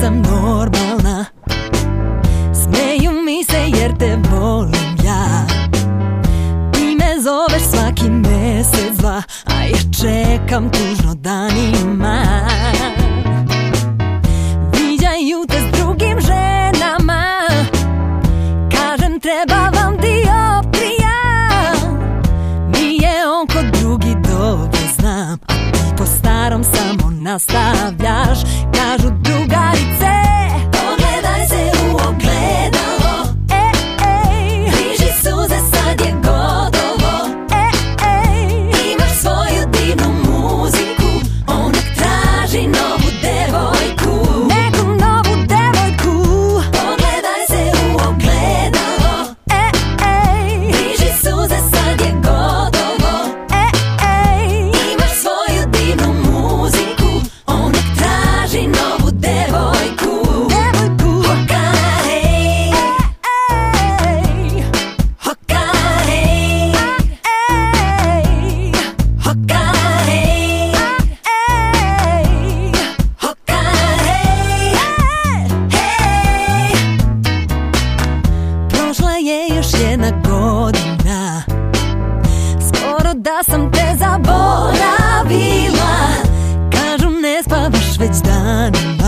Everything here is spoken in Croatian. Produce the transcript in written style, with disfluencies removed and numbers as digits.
nisam normalna. Smeju mi se jer te volim ja. Ti me zoveš svaki mesec, dva, a ja čekam tužno danima. Viđaju te s drugim ženama, kažem treba vam dioptrija. Nije on kod drugi, dobro znam, a ti po starom samo nastavljaš. Kažu drugarice, pogledaj se u ogledalo, križi suze, sad je gotovo. Imaš svoju divnu muziku, on nek traži novu devojku. Neku novu devojku. Pogledaj se u ogledalo, križi suze, sad je gotovo. Imaš svoju divnu muziku, on nek traži novu devojku. Hoka hej, hoka hej, hoka hej, hoka hej, hej. Prošla je još jedna godina, skoro da sam te zaboravila. Kažu ne spavaš već danima,